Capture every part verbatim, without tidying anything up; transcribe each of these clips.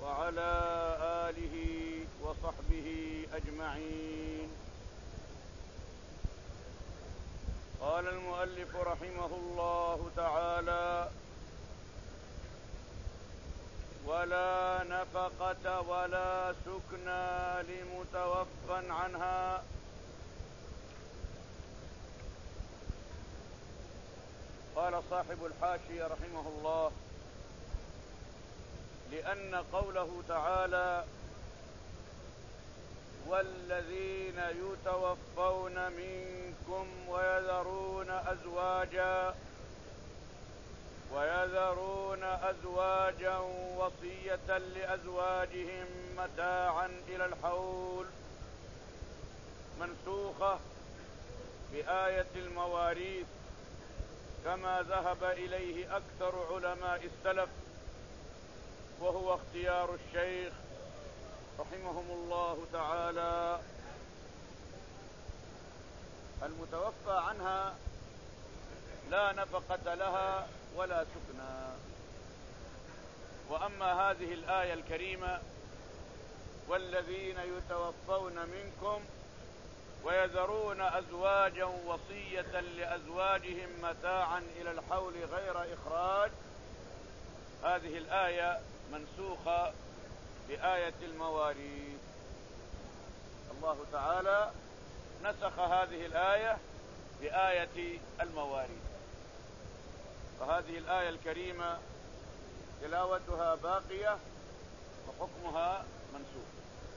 وعلى آله وصحبه أجمعين. قال المؤلف رحمه الله تعالى: ولا نفقة ولا سكنى لمتوفى عنها. قال صاحب الحاشية رحمه الله: لأن قوله تعالى والذين يتوفون منكم ويذرون أزواجا ويذرون أزواجا وصية لأزواجهم متاعا إلى الحول منسوخة بآية المواريث، كما ذهب إليه أكثر علماء السلف، وهو اختيار الشيخ رحمهم الله تعالى. المتوفى عنها لا نفقة لها ولا سكنى. وأما هذه الآية الكريمة: والذين يتوفون منكم ويذرون أزواجا وصية لأزواجهم متاعا إلى الحول غير إخراج، هذه الآية منسوخة بآية المواريث. الله تعالى نسخ هذه الآية بآية المواريث، فهذه الآية الكريمة تلاوتها باقية وحكمها منسوخ.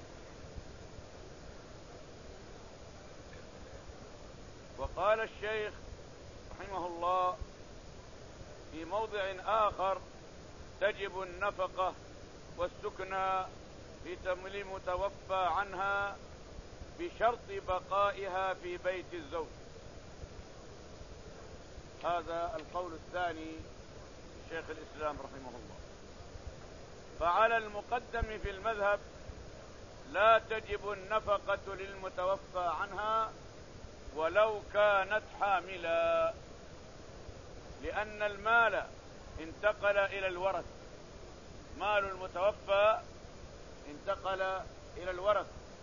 وقال الشيخ رحمه الله في موضع آخر: تجب النفقة والسكنى لمتوفى عنها بشرط بقائها في بيت الزوج. هذا القول الثاني شيخ الإسلام رحمه الله. فعلى المقدم في المذهب لا تجب النفقة للمتوفى عنها ولو كانت حاملا، لأن المال انتقل إلى الورث، مال المتوفى انتقل إلى الورث،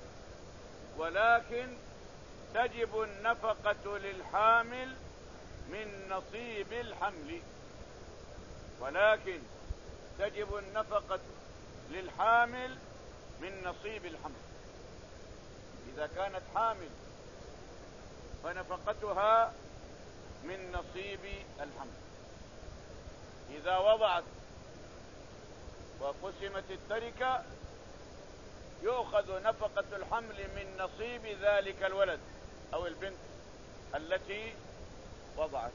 ولكن تجب النفقة للحامل من نصيب الحمل، ولكن تجب النفقة للحامل من نصيب الحمل. إذا كانت حامل فنفقتها من نصيب الحمل. إذا وضعت وقسمت التركة يؤخذ نفقة الحمل من نصيب ذلك الولد أو البنت التي وضعت.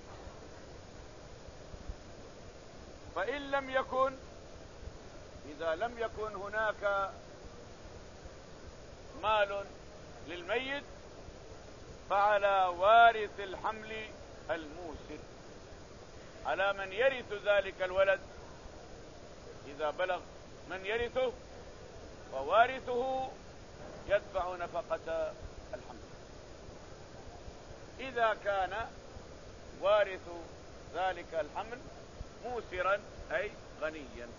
فإن لم يكن إذا لم يكن هناك مال للميت فعلى وارث الحمل الموسر، على من يرث ذلك الولد إذا بلغ من يرثه، ووارثه يدفع نفقة الحمل. إذا كان وارث ذلك الحمل موسرا أي غنيا.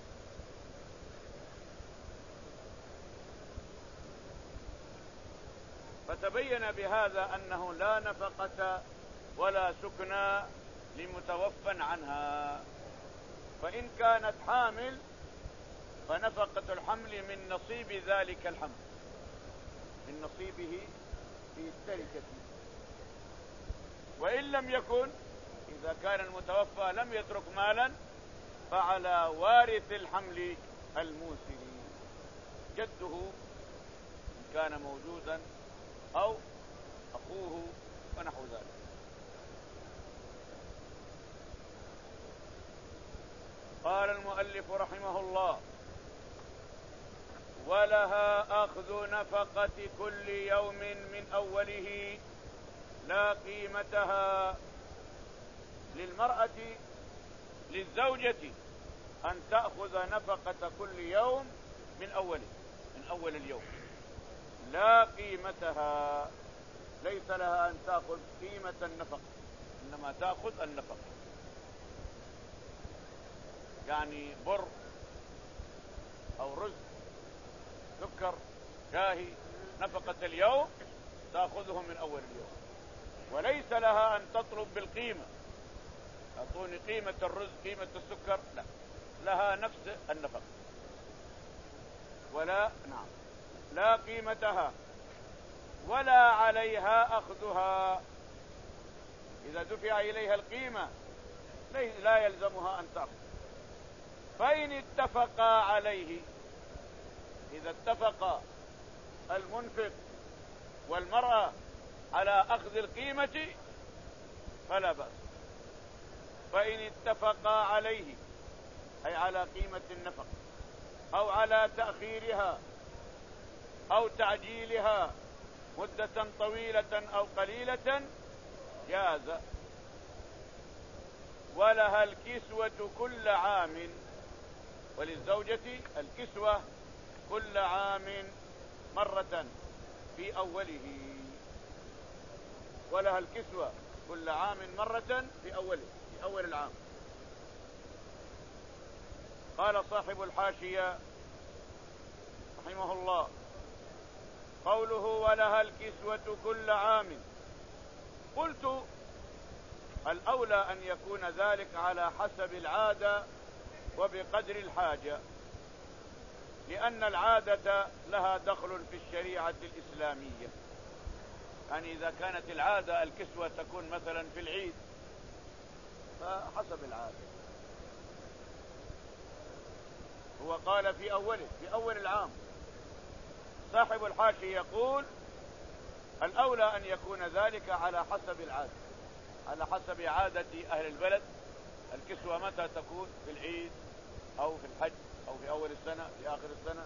فتبين بهذا أنه لا نفقة ولا سكنى لمتوفى عنها. فإن كانت حامل فنفقة الحمل من نصيب ذلك الحمل، من نصيبه في التركة. وإن لم يكن، إذا كان المتوفى لم يترك مالا، فعلى وارث الحمل الموسر، جده إن كان موجودا أو أخوه ونحو ذلك. قال المؤلف رحمه الله: ولها أخذ نفقة كل يوم من أوله لا قيمتها. للمرأة للزوجة أن تأخذ نفقة كل يوم من أوله، من أول اليوم، لا قيمتها. ليس لها أن تأخذ قيمة النفقة، إنما تأخذ النفقة. يعني بر أو رز، سكر، شاهي، نفقة اليوم تأخذه من أول اليوم، وليس لها أن تطلب بالقيمة، أعطوني قيمة الرز قيمة السكر، لا، لها نفس النفقة، ولا نعم لا قيمتها ولا عليها أخذها. إذا دفع إليها القيمة لا يلزمها أن تأخذ. فإن اتفقا عليه، إذا اتفق المنفق والمرأة على أخذ القيمة فلا بأس. فإن اتفقا عليه أي على قيمة النفقة أو على تأخيرها أو تعجيلها مدة طويلة أو قليلة جاز. ولها الكسوة كل عام، وللزوجة الكسوة كل عام مرة في أوله، ولها الكسوة كل عام مرة في أوله، في أول العام. قال صاحب الحاشية رحمه الله: قوله ولها الكسوة كل عام، قلت الأولى أن يكون ذلك على حسب العادة وبقدر الحاجة، لأن العادة لها دخل في الشريعة الإسلامية. يعني إذا كانت العادة الكسوة تكون مثلا في العيد فحسب العادة. هو قال في أوله، في أول العام. صاحب الحاشية يقول الأولى أن يكون ذلك على حسب العادة، على حسب عادة أهل البلد. الكسوة متى تكون؟ في العيد أو في الحج أو في أول السنة في آخر السنة.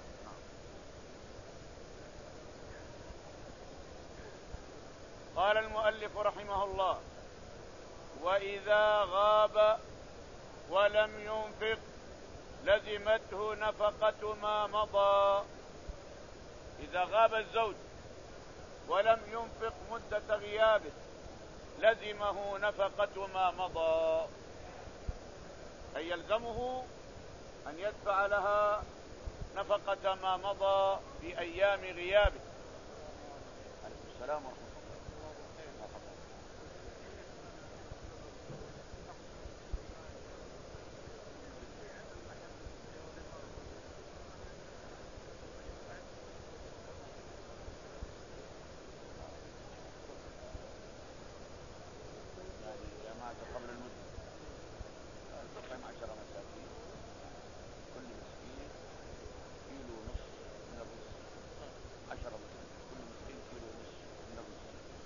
قال المؤلف رحمه الله: وإذا غاب ولم ينفق لزمته نفقة ما مضى. إذا غاب الزوج ولم ينفق مدة غيابه لزمه نفقة ما مضى، أي يلزمه أن يدفع لها نفقة ما مضى في أيام غيابه. عليكم السلام ورحمة الله. قبل المدة تطعم عشر مساكين، كل مسكين كيلو ونصف من الرز، عشر مساكين كل مسكين كيلو ونصف من الرز.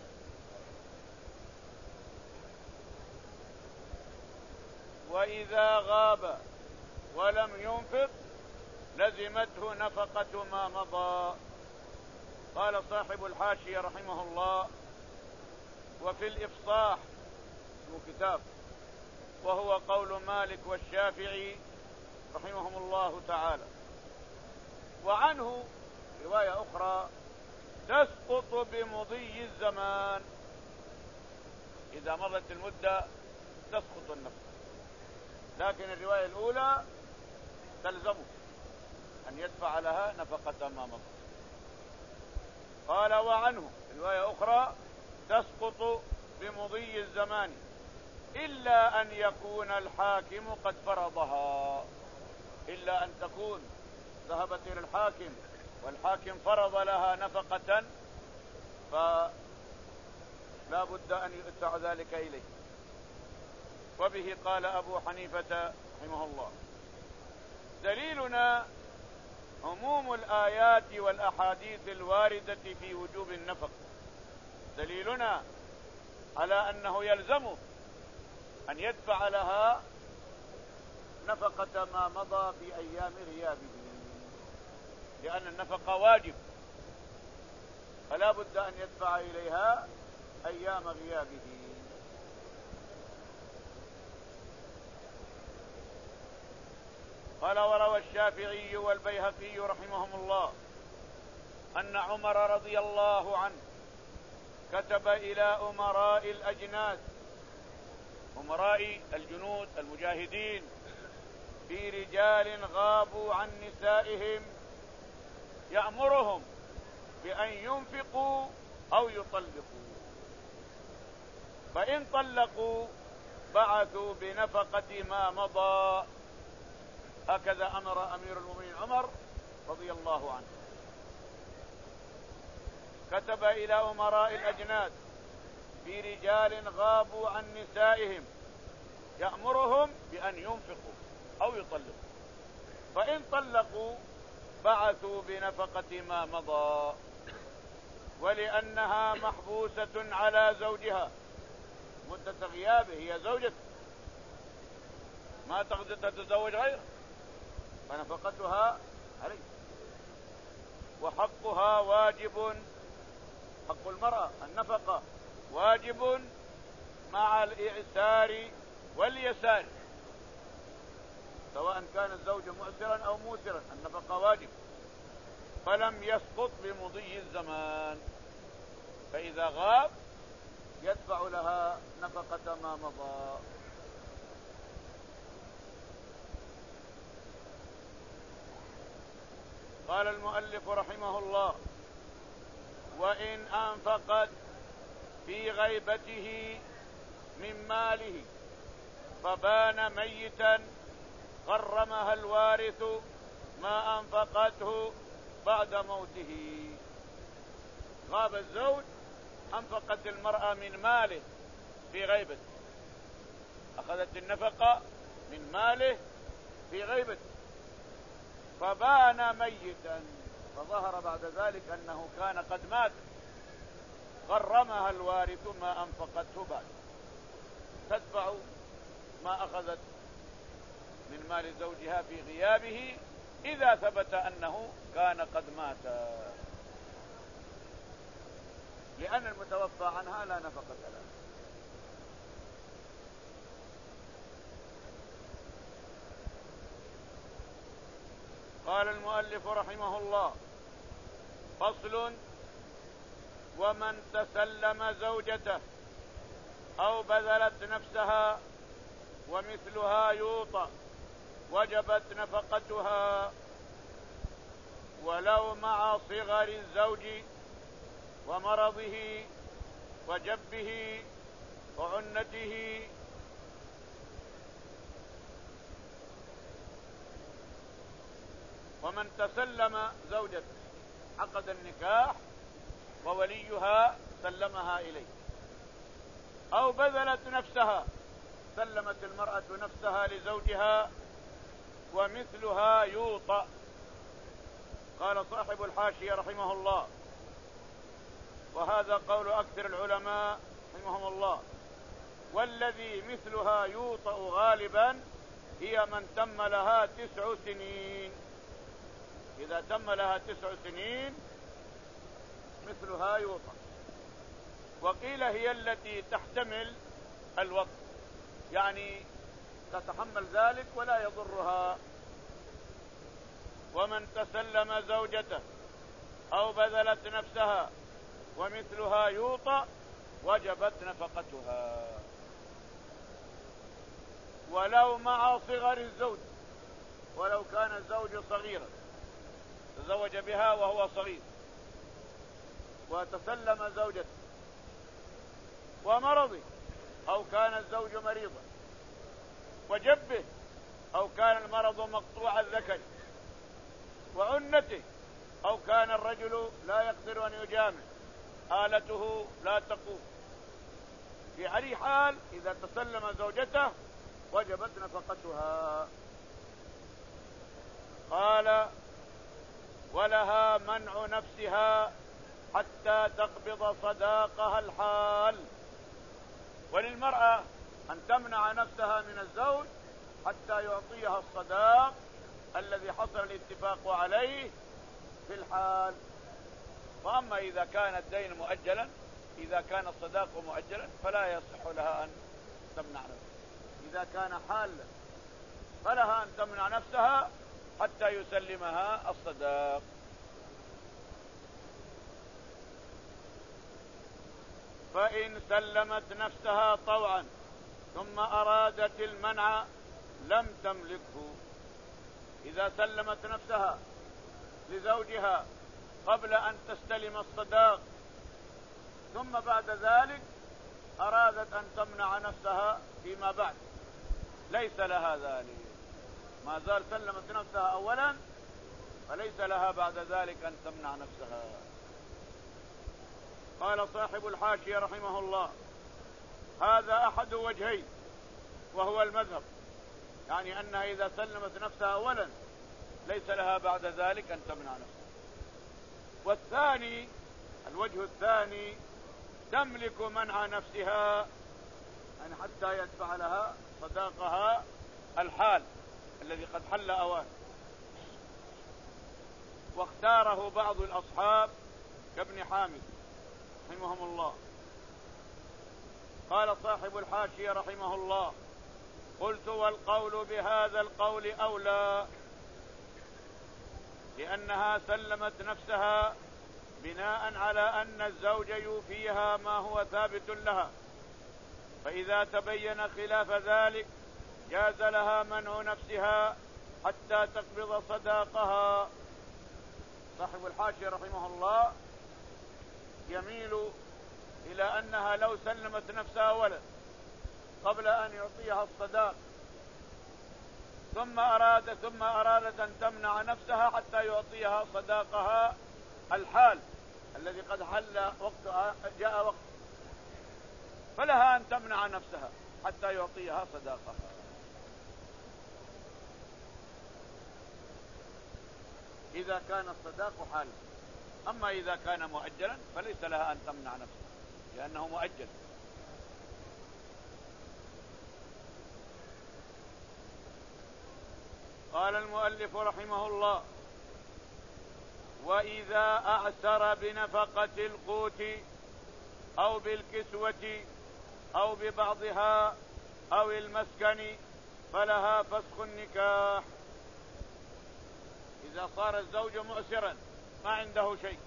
وإذا غاب ولم ينفق لزمته نفقة ما مضى. قال صاحب الحاشية رحمه الله: وفي الإفصاح كتاب، وهو قول مالك والشافعي رحمهم الله تعالى. وعنه رواية أخرى: تسقط بمضي الزمان، إذا مضت المدة تسقط النفقة. لكن الرواية الأولى تلزمه أن يدفع لها نفقة ما مضت. قال: وعنه رواية أخرى: تسقط بمضي الزمان إلا أن يكون الحاكم قد فرضها، إلا أن تكون ذهبت إلى الحاكم والحاكم فرض لها نفقة فلا بد أن يدفع ذلك إليه. وبه قال أبو حنيفة رحمه الله: دليلنا عموم الآيات والأحاديث الواردة في وجوب النفقة. دليلنا على أنه يلزمه أن يدفع لها نفقة ما مضى في أيام غيابه، لأن النفقة واجب، فلا بد أن يدفع إليها أيام غيابه. قال: وروى الشافعي والبيهقي رحمهم الله أن عمر رضي الله عنه كتب إلى أمراء الأجناد، أمراء الجنود المجاهدين في رجال غابوا عن نسائهم يأمرهم بأن ينفقوا أو يطلقوا، فإن طلقوا بعثوا بنفقة ما مضى. هكذا أمر أمير المؤمنين عمر رضي الله عنه، كتب إلى أمراء الأجناد في رجال غابوا عن نسائهم يأمرهم بأن ينفقوا أو يطلقوا، فإن طلقوا بعثوا بنفقة ما مضى. ولأنها محبوسة على زوجها مدة غيابه، هي زوجته ما تقدر تتزوج غيره، فنفقتها عليه. وحقها واجب، حق المرأة النفقة واجب مع الإعسار واليسار، سواء كان الزوج معسرا أو موسرا النفقة واجب، فلم يسقط بمضي الزمان، فإذا غاب يدفع لها نفقة ما مضى. قال المؤلف رحمه الله: وإن أنفقت في غيبته من ماله فبان ميتا غرمها الوارث ما أنفقته بعد موته. غاب الزوج، أنفقت المرأة من ماله في غيبته، أخذت النفقة من ماله في غيبته، فبان ميتا، فظهر بعد ذلك أنه كان قد مات، غرمها الوارث ما أنفقته بعد، تدفع ما أخذت من مال زوجها في غيابه إذا ثبت أنه كان قد مات، لأن المتوفى عنها لا نفقة لها. قال المؤلف رحمه الله: فصل: ومن تسلم زوجته أو بذلت نفسها ومثلها يوطى وجبت نفقتها، ولو مع صغر الزوج ومرضه وجبه وعنته. ومن تسلم زوجته، عقد النكاح ووليها سلمها إليه، أو بذلت نفسها، سلمت المرأة نفسها لزوجها ومثلها يوطى. قال صاحب الحاشية رحمه الله، وهذا قول أكثر العلماء رحمهم الله: والذي مثلها يوطأ غالبا هي من تم لها تسع سنين، إذا تم لها تسع سنين مثلها يوطأ. وقيل هي التي تحتمل الوطء، يعني تتحمل ذلك ولا يضرها. ومن تسلم زوجته أو بذلت نفسها ومثلها يوطأ وجبت نفقتها، ولو مع صغر الزوج، ولو كان الزوج صغيرا تزوج بها وهو صغير وتسلم زوجته، ومرضه أو كان الزوج مريضا، وجبه أو كان المرض مقطوع الذكر، وعنته أو كان الرجل لا يقدر أن يجامع، آلته لا تقوم، في أي حال إذا تسلم زوجته وجبت نفقتها. قال: ولها منع نفسها حتى تقبض صداقها الحال. وللمرأة أن تمنع نفسها من الزوج حتى يعطيها الصداق الذي حصل الاتفاق عليه في الحال. وأما إذا كان الدين مؤجلا، إذا كان الصداق مؤجلا فلا يصح لها أن تمنع نفسها. إذا كان حالا فلها أن تمنع نفسها حتى يسلمها الصداق. فإن سلمت نفسها طوعا ثم أرادت المنع لم تملكه، إذا سلمت نفسها لزوجها قبل أن تستلم الصداق ثم بعد ذلك أرادت أن تمنع نفسها فيما بعد، ليس لها ذلك، ما زال سلمت نفسها أولا فليس لها بعد ذلك أن تمنع نفسها. قال صاحب الحاشية رحمه الله: هذا أحد وجهين وهو المذهب، يعني أنها إذا سلمت نفسها أولا ليس لها بعد ذلك أن تمنع نفسها. والثاني، الوجه الثاني، تملك منع نفسها يعني حتى يدفع لها صداقها الحال الذي قد حل أوان. واختاره بعض الأصحاب كابن حامد رحمهم الله. قال صاحب الحاشية رحمه الله: قلت والقول بهذا القول أولى، لأنها سلمت نفسها بناء على أن الزوج يوفيها ما هو ثابت لها، فإذا تبين خلاف ذلك جاز لها منع نفسها حتى تقبض صداقها. صاحب الحاشية رحمه الله يميل إلى أنها لو سلمت نفسها ولد قبل أن يعطيها الصداق ثم أراد ثم أرادت أن تمنع نفسها حتى يعطيها صداقها الحال الذي قد حل وقتها، جاء وقت، فلها أن تمنع نفسها حتى يعطيها صداقها. إذا كان الصداق حالا، أما إذا كان مؤجلا فليس لها أن تمنع نفسها لأنه مؤجل. قال المؤلف رحمه الله: وإذا أعسر بنفقة القوت أو بالكسوة أو ببعضها أو المسكن فلها فسخ النكاح. إذا صار الزوج مؤسرا ما عنده شيء،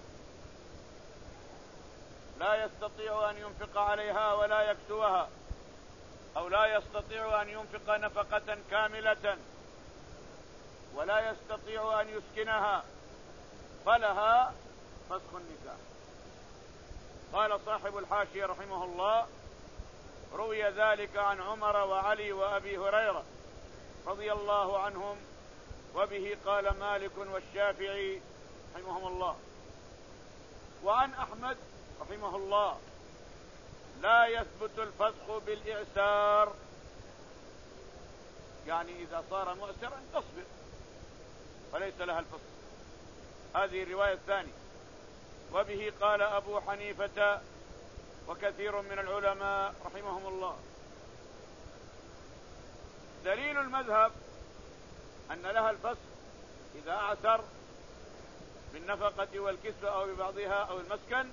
لا يستطيع أن ينفق عليها ولا يكسوها، أو لا يستطيع أن ينفق نفقة كاملة ولا يستطيع أن يسكنها، فلها فسخ النكاح. قال صاحب الحاشية رحمه الله: روي ذلك عن عمر وعلي وأبي هريرة رضي الله عنهم، وبه قال مالك والشافعي رحمهم الله. وعن أحمد رحمه الله: لا يثبت الفسخ بالإعسار، يعني إذا صار مؤسرا تصبر فليس لها الفسخ. هذه الرواية الثانية. وبه قال أبو حنيفة وكثير من العلماء رحمهم الله. دليل المذهب أن لها الفسخ إذا أعسر بالنفقة والكسوة أو ببعضها أو المسكن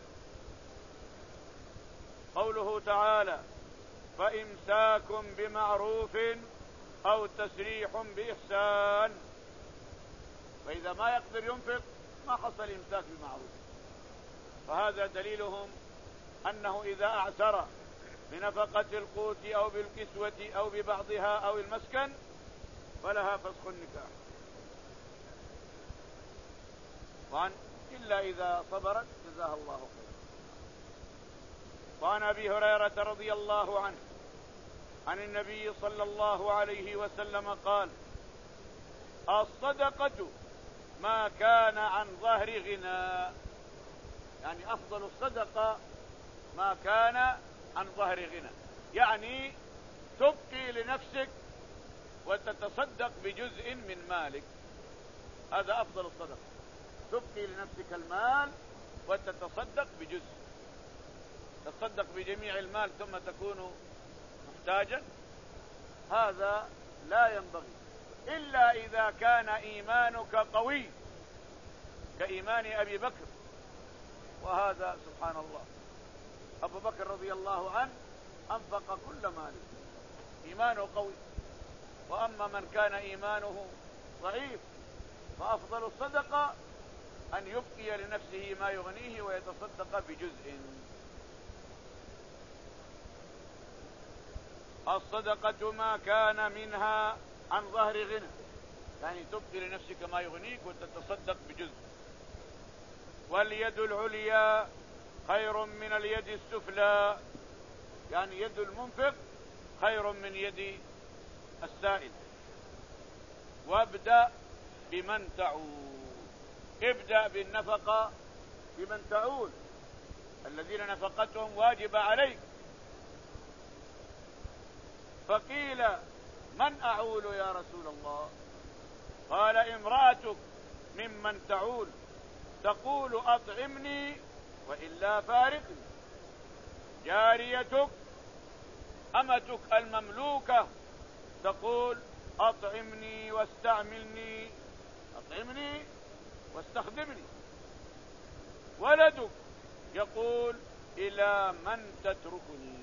قوله تعالى: فإمساك بمعروف أو تسريح بإحسان. فإذا ما يقدر ينفق ما حصل إمساك بمعروف، فهذا دليلهم أنه إذا أعسر بنفقة القوت أو بالكسوة أو ببعضها أو المسكن فلها فسخ النكاح، وعن إلا إذا صبرت جزاها الله خيرا. وعن أبي هريرة رضي الله عنه عن النبي صلى الله عليه وسلم قال: الصدقة ما كان عن ظهر غنى، يعني أفضل الصدقة ما كان عن ظهر غنى، يعني تبقي لنفسك وتتصدق بجزء من مالك، هذا أفضل الصدقة، تبقي لنفسك المال وتتصدق بجزء، تصدق بجميع المال ثم تكون محتاجا، هذا لا ينبغي إلا إذا كان إيمانك قوي كإيمان أبي بكر، وهذا سبحان الله أبو بكر رضي الله عنه أنفق كل ماله، إيمانه قوي. وأما من كان إيمانه ضعيف فأفضل الصدقة أن يبقي لنفسه ما يغنيه ويتصدق بجزء. الصدقة ما كان منها عن ظهر غنى، يعني تبقي لنفسك ما يغنيك وتتصدق بجزء. واليد العليا خير من اليد السفلى، يعني يد المنفق خير من يد السائل. وابدأ بمن تعول، ابدأ بالنفقة بمن تعول، الذين نفقتهم واجبة عليك. فقيل من أعول يا رسول الله؟ قال امرأتك ممن تعول، تقول أطعمني وإلا فارقني. جاريتك أمتك المملوكة تقول أطعمني واستعملني، أطعمني واستخدمني. ولدك يقول إلى من تتركني.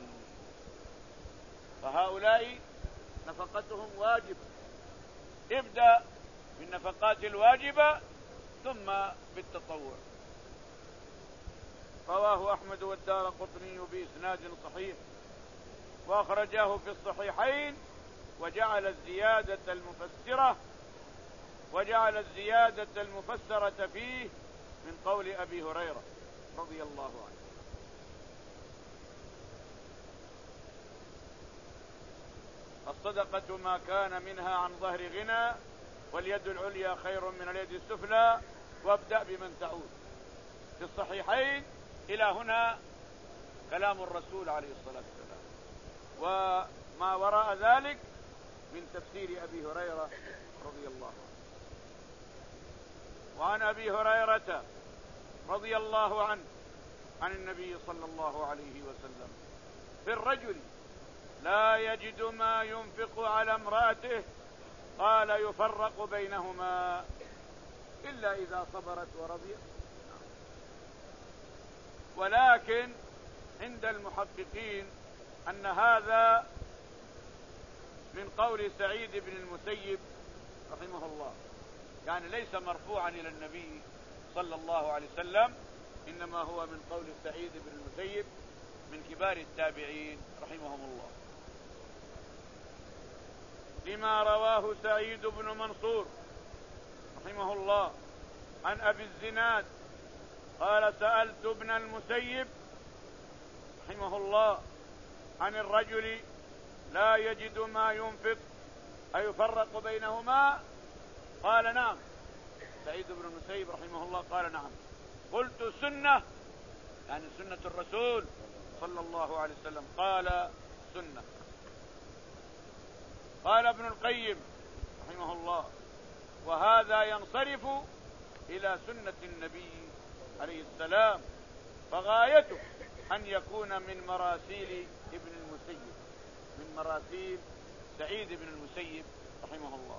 فهؤلاء نفقتهم واجبة. ابدأ بالنفقات الواجبة ثم بالتطوع. رواه أحمد والدارقطني بإسناد صحيح، وأخرجاه في الصحيحين، وجعل الزيادة المفسرة وجعل الزيادة المفسرة فيه من قول أبي هريرة رضي الله عنه. الصدقة ما كان منها عن ظهر غنى، واليد العليا خير من اليد السفلى، وابدأ بمن تعود. في الصحيحين إلى هنا كلام الرسول عليه الصلاة والسلام، وما وراء ذلك من تفسير أبي هريرة رضي الله عنه. وعن أبي هريرة رضي الله عنه عن النبي صلى الله عليه وسلم في الرجل لا يجد ما ينفق على امرأته، قال يفرق بينهما إلا إذا صبرت ورضيت. ولكن عند المحققين أن هذا من قول سعيد بن المسيب رحمه الله، يعني ليس مرفوعا إلى النبي صلى الله عليه وسلم، إنما هو من قول سعيد بن المسيب من كبار التابعين رحمهم الله، لما رواه سعيد بن منصور رحمه الله عن أبي الزناد قال سألت ابن المسيب رحمه الله عن الرجل لا يجد ما ينفق أيفرق بينهما؟ قال نعم. سعيد بن المسيب رحمه الله قال نعم. قلت سنة، يعني سنة الرسول صلى الله عليه وسلم. قال سنة. قال ابن القيم رحمه الله وهذا ينصرف إلى سنة النبي عليه السلام، فغايته أن يكون من مراسيل ابن المسيب، من مراسيل سعيد بن المسيب رحمه الله.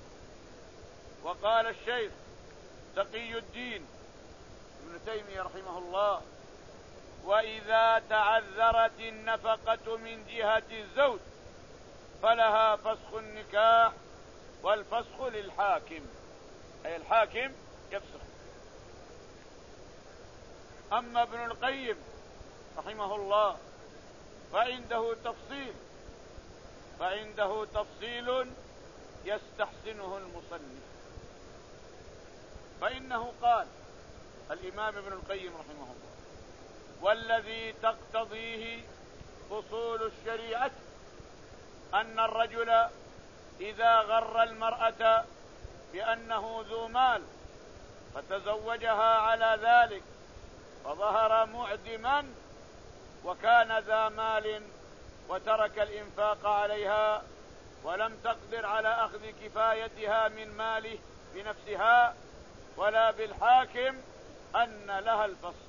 وقال الشيخ تقي الدين ابن تيمية رحمه الله وإذا تعذرت النفقة من جهة الزوج فلها فسخ النكاح، والفسخ للحاكم، أي الحاكم يفسخ. أما ابن القيم رحمه الله فعنده تفصيل فعنده تفصيل يستحسنه المصنف، فإنه قال الإمام ابن القيم رحمه الله والذي تقتضيه أصول الشريعة أن الرجل إذا غر المرأة بأنه ذو مال فتزوجها على ذلك فظهر معدما وكان ذا مال وترك الإنفاق عليها ولم تقدر على أخذ كفايتها من ماله بنفسها ولا بالحاكم، أن لها الفصل.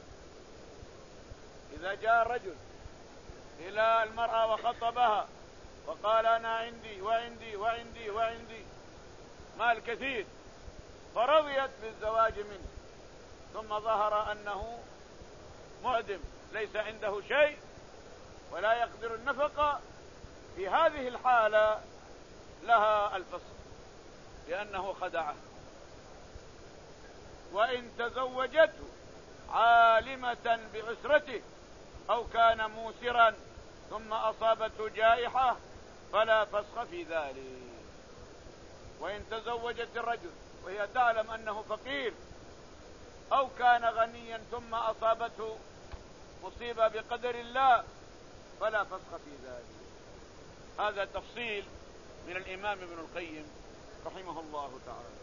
إذا جاء الرجل إلى المرأة وخطبها وقال أنا عندي وعندي وعندي وعندي مال كثير، فرضيت بالزواج منه، ثم ظهر أنه معدم ليس عنده شيء ولا يقدر النفقة، في هذه الحالة لها الفصل لأنه خدعه. وإن تزوجته عالمة بعسرته أو كان موسرا ثم أصابته جائحة فلا فسخ في ذلك. وإن تزوجت الرجل وهي تعلم أنه فقير أو كان غنيا ثم أصابته مصيبة بقدر الله فلا فسخ في ذلك. هذا تفصيل من الإمام ابن القيم رحمه الله تعالى.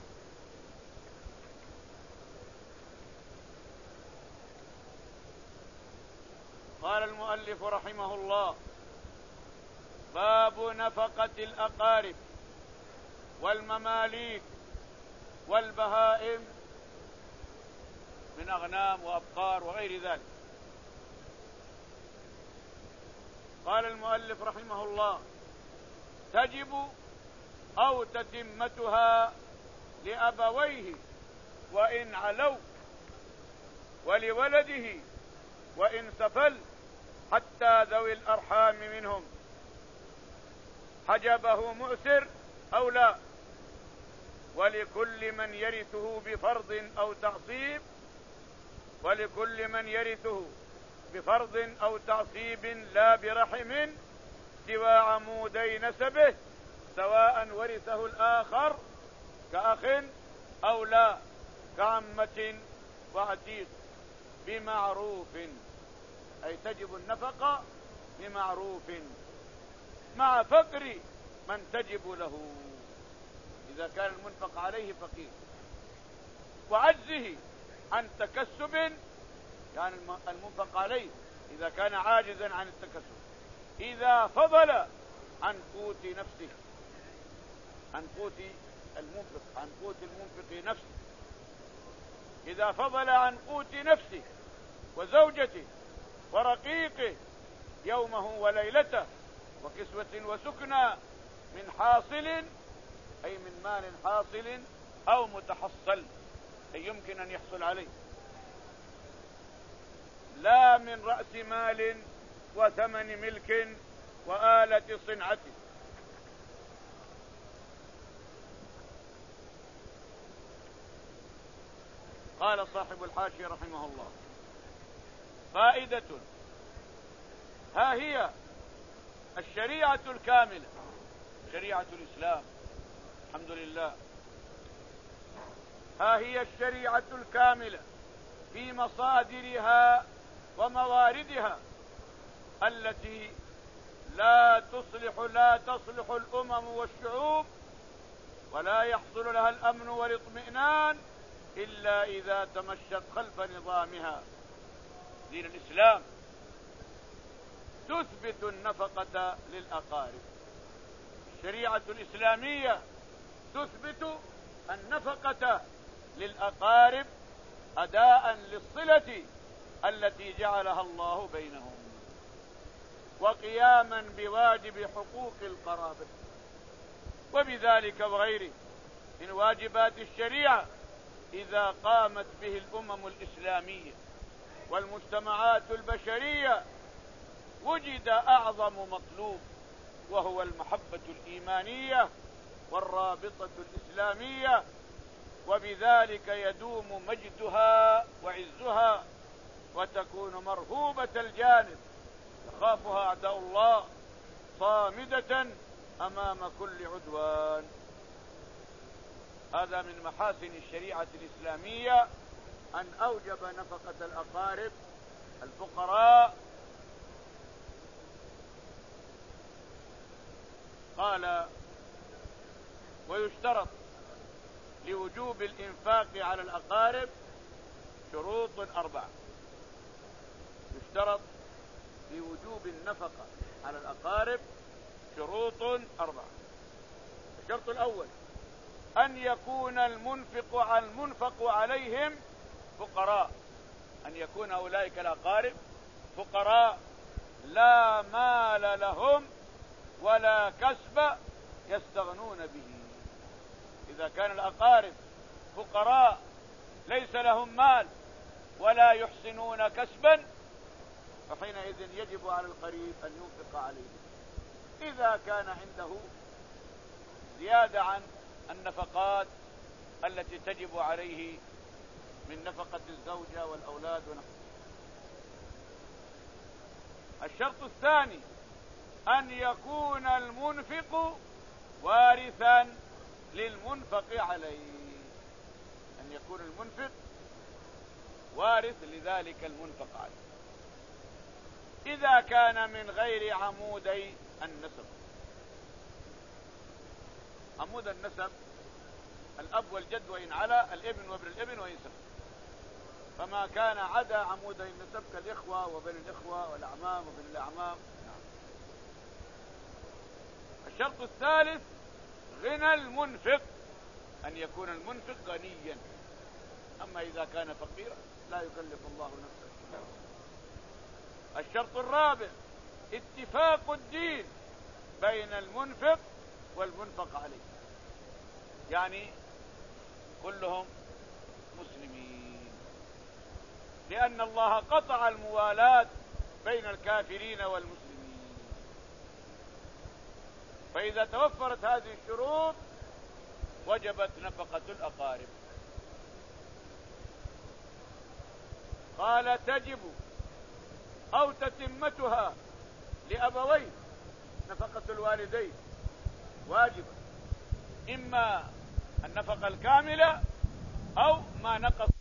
قال المؤلف رحمه الله: باب نفقة الأقارب والمماليك والبهائم من أغنام وأبقار وغير ذلك. قال المؤلف رحمه الله: تجب أو تتمتها لأبويه وإن علوا، ولولده وإن سفل، حتى ذوي الأرحام منهم، حجبه مؤسر أو لا، ولكل من يرثه بفرض أو تعصيب ولكل من يرثه بفرض أو تعصيب لا برحم سوى عمودي نسبه، سواء ورثه الآخر كأخ أو لا، كعمة وعتيق، بمعروف، أي تجب النفقة بمعروف مع فقر من تجب له إذا كان المنفق عليه فقير، وعجزه عن تكسب، يعني المنفق عليه إذا كان عاجزا عن التكسب، إذا فضل عن قوت نفسه، عن قوت المنفق عن قوت المنفق نفسه، إذا فضل عن قوت نفسه وزوجته ورقيقه يومه وليلته وكسوة وسكنى من حاصل، أي من مال حاصل أو متحصل، أي يمكن أن يحصل عليه، لا من رأس مال وثمن ملك وآلة صنعته. قال صاحب الحاشية رحمه الله: فائدة: ها هي الشريعة الكاملة، شريعة الإسلام، الحمد لله، ها هي الشريعة الكاملة في مصادرها ومواردها التي لا تصلح لا تصلح الأمم والشعوب ولا يحصل لها الأمن والاطمئنان إلا إذا تمشت خلف نظامها. دين الإسلام تثبت النفقة للأقارب، الشريعة الإسلامية تثبت النفقة للأقارب أداء للصلة التي جعلها الله بينهم، وقياما بواجب حقوق القرابة، وبذلك وغيره من واجبات الشريعة إذا قامت به الأمم الإسلامية والمجتمعات البشرية وجد أعظم مطلوب، وهو المحبة الإيمانية والرابطة الإسلامية، وبذلك يدوم مجدها وعزها وتكون مرهوبة الجانب، يخافها أعداء الله، صامدة أمام كل عدوان. هذا من محاسن الشريعة الإسلامية أن أوجب نفقة الأقارب الفقراء. قال: ويشترط لوجوب الإنفاق على الأقارب شروط أربعة. يشترط لوجوب النفقة على الأقارب شروط أربعة. الشرط الأول: أن يكون المنفق على المنفق عليهم فقراء، أن يكون أولئك الأقارب فقراء لا مال لهم ولا كسب يستغنون به. إذا كان الأقارب فقراء ليس لهم مال ولا يحسنون كسبا، فحينئذ يجب على القريب أن ينفق عليه. إذا كان عنده زيادة عن النفقات التي تجب عليه من نفقة الزوجة والأولاد ونفقة. الشرط الثاني: أن يكون المنفق وارثا للمنفق عليه، أن يكون المنفق وارث لذلك المنفق عليه. إذا كان من غير عمودي النسب، عمود النسب الأب والجد وإن على، الابن وابن الابن وإن سفل، فما كان عدا عمودي النسب كالإخوة وبين الإخوة والأعمام وبين الأعمام. الشرط الثالث غنى المنفق، أن يكون المنفق غنيا، أما إذا كان فقيرا لا يكلف الله نفسا إلا وسعها. الشرط الرابع اتفاق الدين بين المنفق والمنفق عليه، يعني كلهم مسلمين، لأن الله قطع الموالاة بين الكافرين والمسلمين. فإذا توفرت هذه الشروط وجبت نفقة الأقارب. قال تجب أو تتمتها لأبوين، نفقة الوالدين واجبة، إما النفقة الكاملة أو ما نقص